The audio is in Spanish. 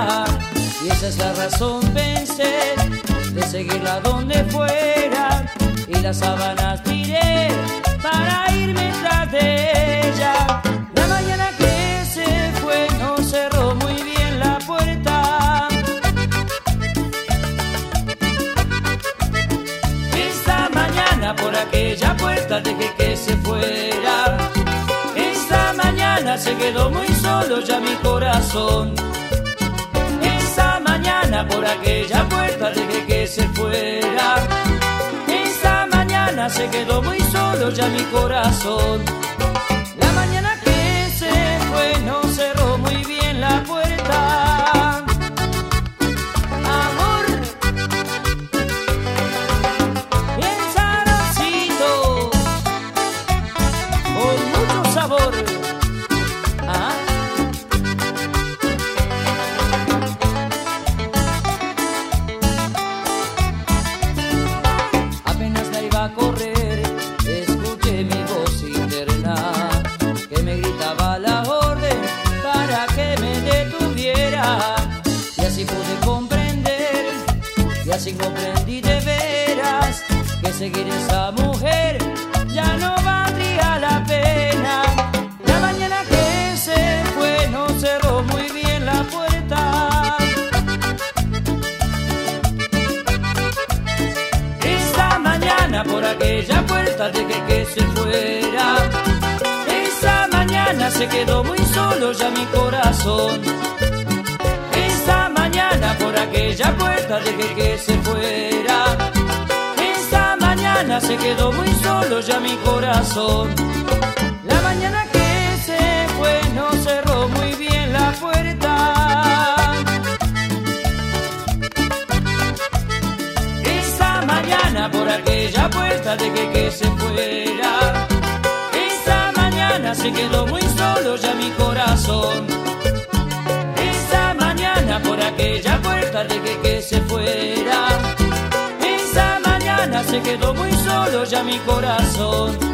Y esa es la razón, pensé, de seguirla donde fuera. Y las sábanas tiré para irme tras de ella. La mañana que se fue no cerró muy bien la puerta. Esta mañana por aquella puerta dejé que se fuera. Esta mañana se quedó muy solo ya mi corazón. Esta mañana por aquella puerta dejé que se fuera. Esta mañana se quedó muy solo ya mi corazón. La mañana que se fue no cerró muy bien la puerta. Amor, bien sabrosito, con mucho sabor. ¿Ah? Apenas la iba a correr, escuché mi voz interna que me gritaba la orden para que me detuviera. Y así pude comprender, y así comprendí de veras que seguir esa mujer ya no valdría la pena. La mañana que se fue no cerró muy bien la puerta. Esta mañana por aquella puerta dejé que se fuera. Esta mañana se quedó muy solo ya mi corazón. Esta mañana por aquella puerta dejé que se fuera. Esta mañana se quedó muy solo ya mi corazón. La mañana que se fue no cerró muy bien la puerta. Esta mañana por aquella puerta dejé que se fuera. Esta mañana se quedó muy solo ya mi corazón. Esta mañana por aquella puerta dejé que se fuera. Esta mañana se quedó muy solo ya mi corazón.